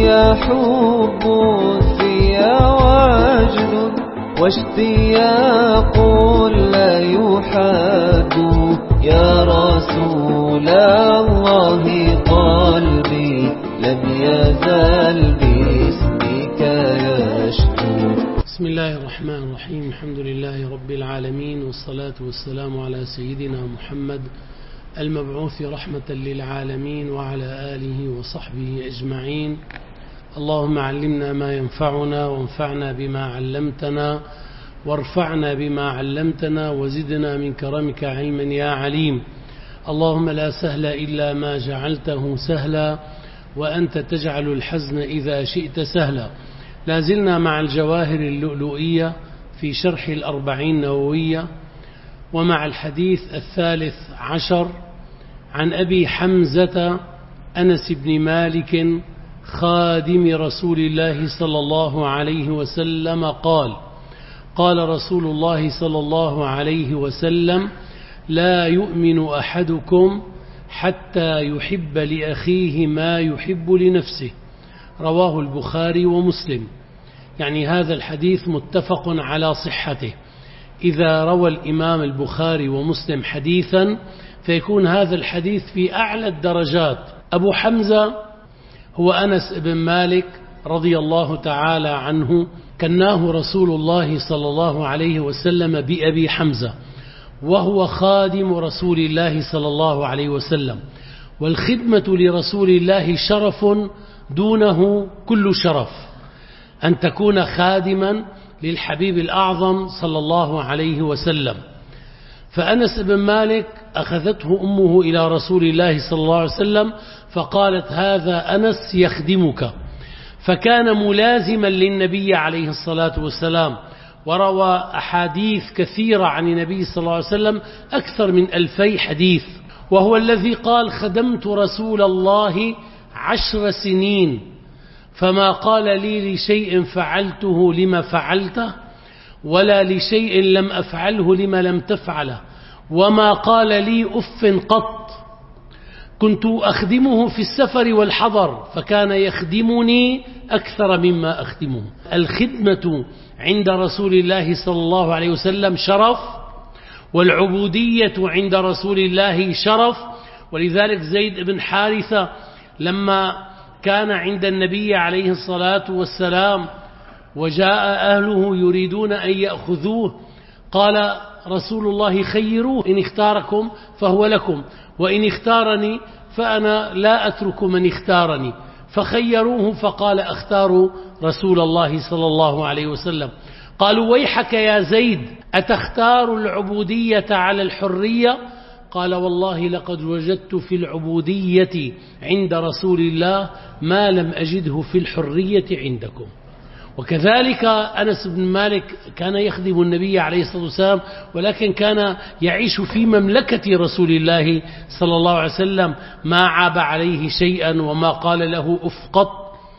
حب فيا وجد واشتياق لا يحد يا رسول الله قلبي لم يزل باسمك يشكو. بسم الله الرحمن الرحيم. الحمد لله رب العالمين، والصلاة والسلام على سيدنا محمد المبعوث رحمة للعالمين وعلى آله وصحبه أجمعين. اللهم علمنا ما ينفعنا وانفعنا بما علمتنا وارفعنا بما علمتنا وزدنا من كرمك علما يا عليم. اللهم لا سهل إلا ما جعلته سهلا وأنت تجعل الحزن إذا شئت سهلا. لازلنا مع الجواهر اللؤلؤية في شرح الأربعين نووية، ومع الحديث 13 عن أبي حمزة أنس بن مالك خادم رسول الله صلى الله عليه وسلم قال: قال رسول الله صلى الله عليه وسلم: لا يؤمن أحدكم حتى يحب لأخيه ما يحب لنفسه. رواه البخاري ومسلم. يعني هذا الحديث متفق على صحته. إذا روى الإمام البخاري ومسلم حديثا فيكون هذا الحديث في أعلى الدرجات. أبو حمزة هو أنس بن مالك رضي الله تعالى عنه، كناه رسول الله صلى الله عليه وسلم بأبي حمزة، وهو خادم رسول الله صلى الله عليه وسلم. والخدمة لرسول الله شرف دونه كل شرف، أن تكون خادما للحبيب الأعظم صلى الله عليه وسلم. فأنس بن مالك أخذته أمه إلى رسول الله صلى الله عليه وسلم فقالت: هذا أنس يخدمك. فكان ملازما للنبي عليه الصلاة والسلام، وروى أحاديث كثيرة عن النبي صلى الله عليه وسلم أكثر من 2000 حديث. وهو الذي قال: خدمت رسول الله 10 سنين فما قال لي لشيء فعلته لما فعلته، ولا لشيء لم أفعله لما لم تفعله، وما قال لي أف قط. كنت أخدمه في السفر والحضر فكان يخدمني أكثر مما أخدمه. الخدمة عند رسول الله صلى الله عليه وسلم شرف، والعبودية عند رسول الله شرف. ولذلك زيد بن حارثة لما كان عند النبي عليه الصلاة والسلام وجاء أهله يريدون أن يأخذوه، قال رسول الله: خيروه، إن اختاركم فهو لكم، وإن اختارني فأنا لا أترك من اختارني. فخيروه فقال: أختار رسول الله صلى الله عليه وسلم. قالوا: ويحك يا زيد، أتختار العبودية على الحرية؟ قال: والله لقد وجدت في العبودية عند رسول الله ما لم أجده في الحرية عندكم. وكذلك أنس بن مالك كان يخدم النبي عليه الصلاة والسلام، ولكن كان يعيش في مملكة رسول الله صلى الله عليه وسلم، ما عاب عليه شيئا وما قال له أف قط.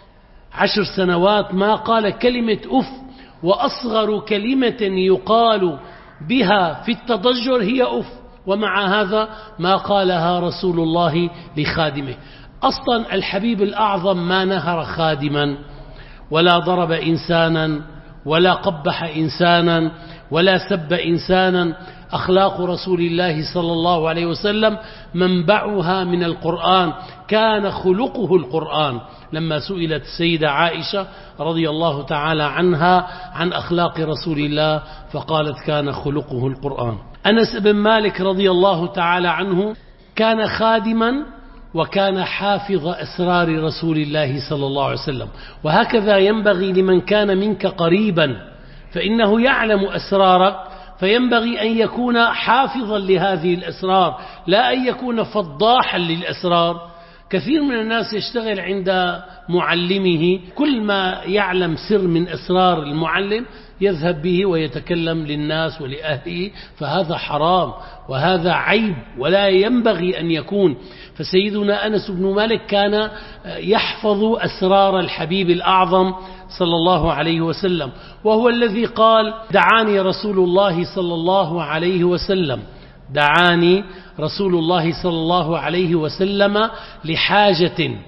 10 سنوات ما قال كلمة أف، وأصغر كلمة يقال بها في التضجر هي أف، ومع هذا ما قالها رسول الله لخادمه. أصلا الحبيب الأعظم ما نهر خادما، ولا ضرب إنسانا، ولا قبح إنسانا، ولا سب إنسانا. أخلاق رسول الله صلى الله عليه وسلم منبعها من القرآن، كان خلقه القرآن. لما سئلت السيدة عائشة رضي الله تعالى عنها عن أخلاق رسول الله فقالت: كان خلقه القرآن. أنس بن مالك رضي الله تعالى عنه كان خادما، وكان حافظ أسرار رسول الله صلى الله عليه وسلم. وهكذا ينبغي لمن كان منك قريبا، فإنه يعلم أسرارك، فينبغي أن يكون حافظا لهذه الأسرار، لا أن يكون فضاحا للأسرار. كثير من الناس يشتغل عند معلمه، كل ما يعلم سر من أسرار المعلم يذهب به ويتكلم للناس ولأهله، فهذا حرام وهذا عيب ولا ينبغي أن يكون. فسيدنا أنس بن مالك كان يحفظ أسرار الحبيب الأعظم صلى الله عليه وسلم، وهو الذي قال: دعاني رسول الله صلى الله عليه وسلم، دعاني رسول الله صلى الله عليه وسلم لحاجة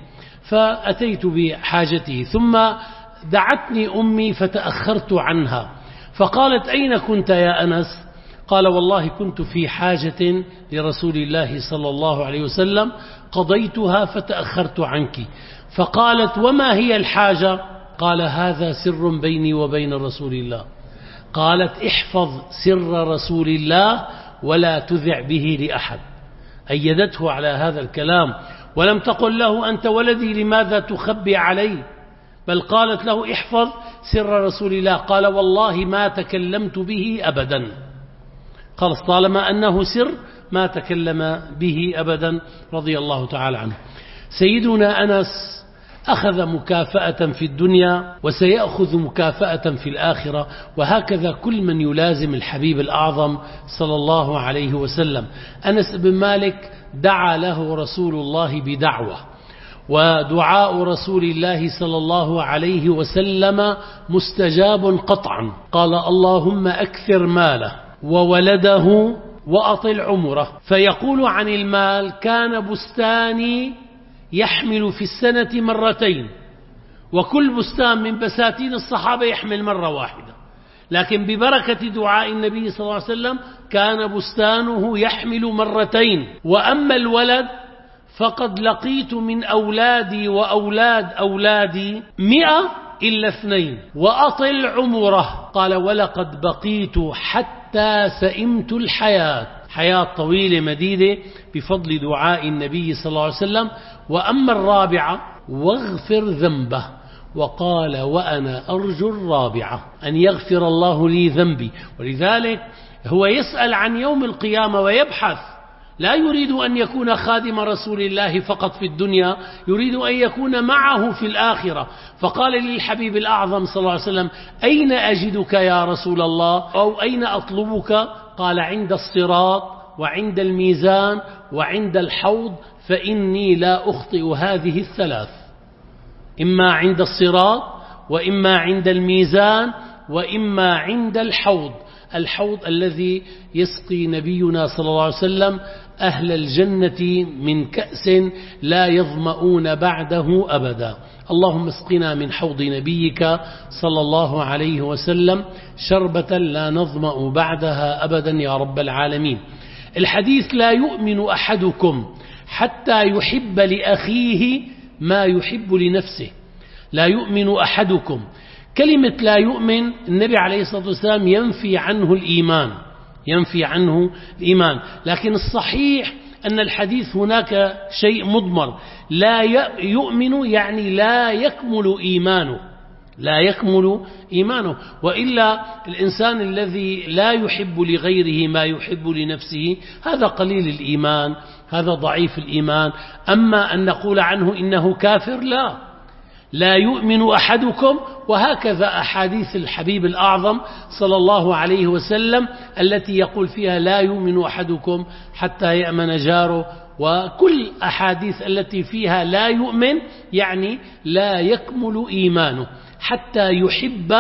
فأتيت بحاجته، ثم دعتني أمي فتأخرت عنها، فقالت: أين كنت يا أنس؟ قال: والله كنت في حاجة لرسول الله صلى الله عليه وسلم قضيتها فتأخرت عنك. فقالت: وما هي الحاجة؟ قال: هذا سر بيني وبين رسول الله. قالت: احفظ سر رسول الله ولا تذع به لأحد. أيدته على هذا الكلام، ولم تقل له: أنت ولدي لماذا تخبي علي؟ بل قالت له: احفظ سر رسول الله. قال: والله ما تكلمت به أبدا. خلص، طالما أنه سر ما تكلم به أبدا، رضي الله تعالى عنه. سيدنا أنس أخذ مكافأة في الدنيا وسيأخذ مكافأة في الآخرة، وهكذا كل من يلازم الحبيب الأعظم صلى الله عليه وسلم. أنس بن مالك دعا له رسول الله بدعوة، ودعاء رسول الله صلى الله عليه وسلم مستجاب قطعا. قال: اللهم أكثر ماله وولده وأطل عمره. فيقول عن المال: كان بستاني يحمل في السنة مرتين، وكل بستان من بساتين الصحابة يحمل مرة واحدة، لكن ببركة دعاء النبي صلى الله عليه وسلم كان بستانه يحمل مرتين. وأما الولد فقد لقيت من أولادي وأولاد أولادي 100 إلا 2، وأطل عمره. قال: ولقد بقيت حتى سئمت الحياة، حياة طويلة مديدة بفضل دعاء النبي صلى الله عليه وسلم. وأما الرابعة: واغفر ذنبه. وقال: وأنا أرجو الرابعة، أن يغفر الله لي ذنبي. ولذلك هو يسأل عن يوم القيامة ويبحث، لا يريد أن يكون خادم رسول الله فقط في الدنيا، يريد أن يكون معه في الآخرة. فقال للحبيب الأعظم صلى الله عليه وسلم: أين أجدك يا رسول الله؟ أو أين أطلبك؟ قال: عند الصراط وعند الميزان وعند الحوض، فإني لا أخطئ هذه الثلاث، إما عند الصراط وإما عند الميزان وإما عند الحوض. الحوض الذي يسقي نبينا صلى الله عليه وسلم أهل الجنة من كأس لا يظمؤون بعده أبدا. اللهم اسقنا من حوض نبيك صلى الله عليه وسلم شربة لا نظمأ بعدها أبدا يا رب العالمين. الحديث: لا يؤمن أحدكم حتى يحب لأخيه ما يحب لنفسه. لا يؤمن أحدكم، كلمة لا يؤمن النبي عليه الصلاة والسلام ينفي عنه الإيمان، ينفي عنه الإيمان، لكن الصحيح أن الحديث هناك شيء مضمر. لا يؤمن يعني لا يكمل إيمانه، لا يكمل إيمانه. وإلا الإنسان الذي لا يحب لغيره ما يحب لنفسه هذا قليل الإيمان، هذا ضعيف الإيمان. أما أن نقول عنه إنه كافر، لا يؤمن أحدكم. وهكذا أحاديث الحبيب الأعظم صلى الله عليه وسلم التي يقول فيها لا يؤمن أحدكم حتى يأمن جاره، وكل أحاديث التي فيها لا يؤمن يعني لا يكمل إيمانه حتى يحب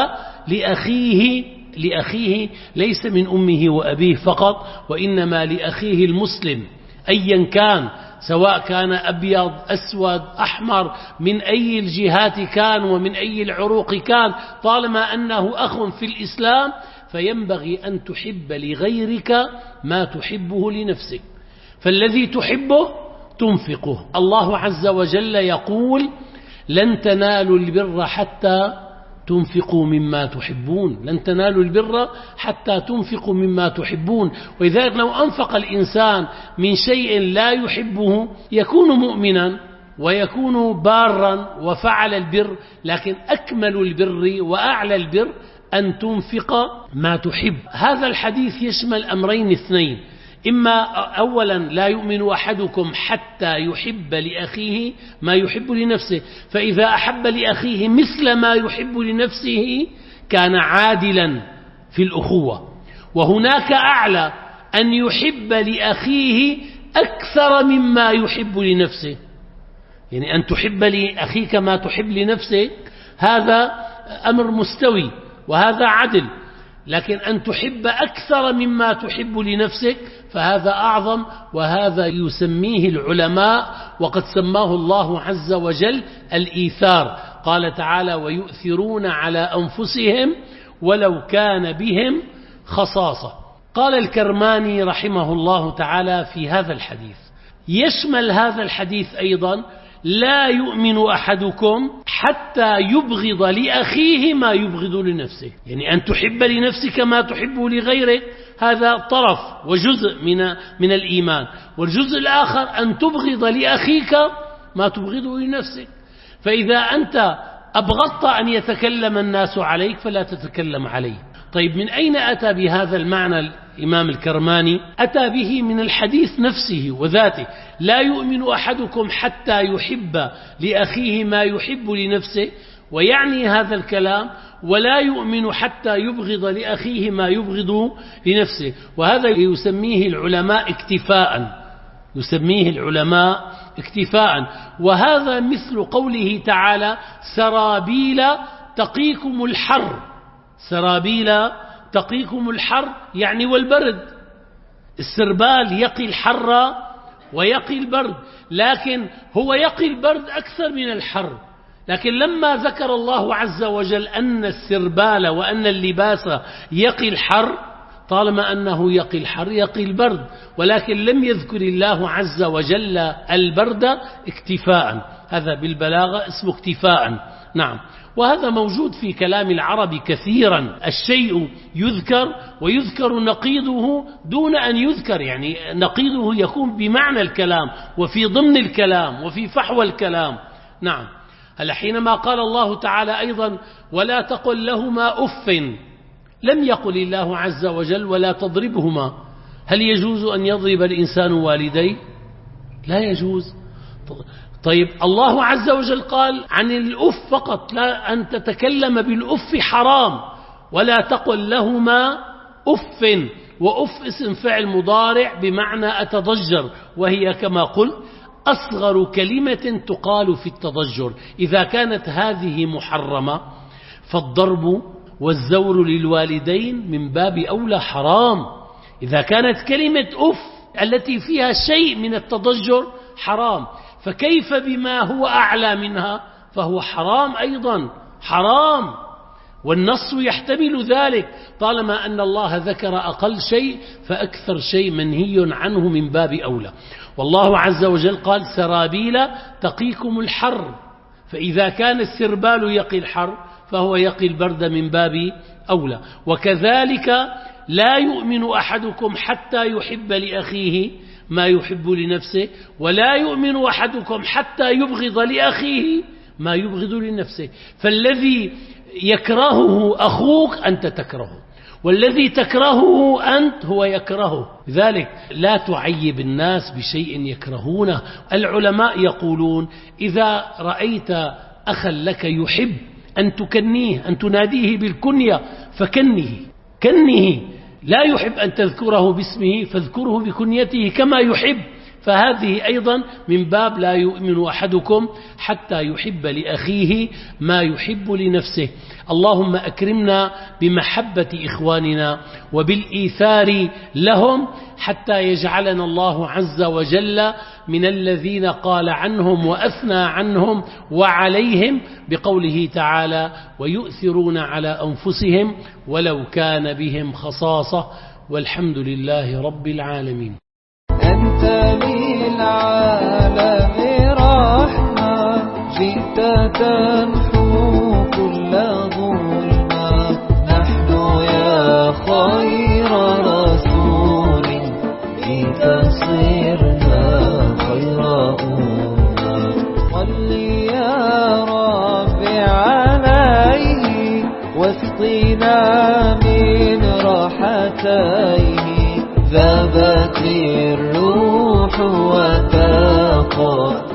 لأخيه ليس من أمه وأبيه فقط، وإنما لأخيه المسلم أيا كان، سواء كان أبيض أسود أحمر من أي الجهات كان ومن أي العروق كان، طالما أنه أخ في الإسلام فينبغي أن تحب لغيرك ما تحبه لنفسك. فالذي تحبه تنفقه. الله عز وجل يقول: لن تنالوا البر حتى تنفقوا مما تحبون، لن تنالوا البر حتى تنفقوا مما تحبون. ولذلك لو أنفق الإنسان من شيء لا يحبه يكون مؤمنا ويكون بارا وفعل البر، لكن أكمل البر وأعلى البر أن تنفق ما تحب. هذا الحديث يشمل أمرين اثنين: إما أولا لا يؤمن أحدكم حتى يحب لأخيه ما يحب لنفسه، فإذا أحب لأخيه مثل ما يحب لنفسه كان عادلا في الأخوة. وهناك أعلى أن يحب لأخيه أكثر مما يحب لنفسه، يعني أن تحب لأخيك ما تحب لنفسك، هذا أمر مستوي وهذا عدل. لكن أن تحب أكثر مما تحب لنفسك فهذا أعظم، وهذا يسميه العلماء، وقد سماه الله عز وجل الإيثار. قال تعالى: ويؤثرون على أنفسهم ولو كان بهم خصاصة. قال الكرماني رحمه الله تعالى في هذا الحديث: يشمل هذا الحديث أيضا لا يؤمن أحدكم حتى يبغض لأخيه ما يبغض لنفسه، يعني أن تحب لنفسك ما تحب لغيرك، هذا طرف وجزء من الإيمان، والجزء الآخر أن تبغض لأخيك ما تبغضه لنفسك. فإذا أنت أبغضت أن يتكلم الناس عليك فلا تتكلم عليه. طيب، من أين أتى بهذا المعنى الإمام الكرماني؟ أتى به من الحديث نفسه وذاته: لا يؤمن أحدكم حتى يحب لأخيه ما يحب لنفسه، ويعني هذا الكلام ولا يؤمن حتى يبغض لأخيه ما يبغض لنفسه. وهذا يسميه العلماء اكتفاء، وهذا مثل قوله تعالى: سرابيل تقيكم الحر. سرابيل تقيكم الحر يعني والبرد. السربال يقي الحر ويقي البرد، لكن هو يقي البرد أكثر من الحر. لكن لما ذكر الله عز وجل أن السربال وأن اللباس يقي الحر، طالما أنه يقي الحر يقي البرد، ولكن لم يذكر الله عز وجل البرد اكتفاء. هذا بالبلاغة اسمه اكتفاء. نعم، وهذا موجود في كلام العرب كثيرا. الشيء يذكر ويذكر نقيضه دون أن يذكر، يعني نقيضه يكون بمعنى الكلام وفي ضمن الكلام وفي فحوى الكلام. نعم. هل حينما قال الله تعالى أيضا: ولا تقل لهما أف، لم يقل الله عز وجل ولا تضربهما. هل يجوز أن يضرب الإنسان والديه؟ لا يجوز. طيب، الله عز وجل قال عن الأف فقط، لا أن تتكلم بالأف حرام. ولا تقل لهما أف، وأف اسم فعل مضارع بمعنى أتضجر، وهي كما قلت أصغر كلمة تقال في التضجر. إذا كانت هذه محرمة فالضرب والزور للوالدين من باب أولى حرام. إذا كانت كلمة أف التي فيها شيء من التضجر حرام، فكيف بما هو أعلى منها؟ فهو حرام أيضا، حرام، والنص يحتمل ذلك. طالما أن الله ذكر أقل شيء فأكثر شيء منهي عنه من باب أولى. والله عز وجل قال: سرابيل تقيكم الحر. فإذا كان السربال يقي الحر فهو يقي البرد من باب أولى. وكذلك لا يؤمن أحدكم حتى يحب لأخيه ما يحب لنفسه، ولا يؤمن أحدكم حتى يبغض لأخيه ما يبغض لنفسه. فالذي يكرهه أخوك أنت تكرهه، والذي تكرهه أنت هو يكرهه. لذلك لا تعيب الناس بشيء يكرهونه. العلماء يقولون: إذا رأيت أخا لك يحب أن تكنيه، أن تناديه بالكنية، كنه. لا يحب أن تذكره باسمه فاذكره بكنيته كما يحب. فهذه أيضا من باب لا يؤمن أحدكم حتى يحب لأخيه ما يحب لنفسه. اللهم أكرمنا بمحبة إخواننا وبالإيثار لهم، حتى يجعلنا الله عز وجل من الذين قال عنهم وأثنى عنهم وعليهم بقوله تعالى: ويؤثرون على أنفسهم ولو كان بهم خصاصة. والحمد لله رب العالمين. أنت للعالم رحمة، جئت تمحو كل ظلمة. نحن يا خير رسول بك صرنا خير أمة. صل يا رب عليه واسقنا من راحتيه. ذابت الروح وتقى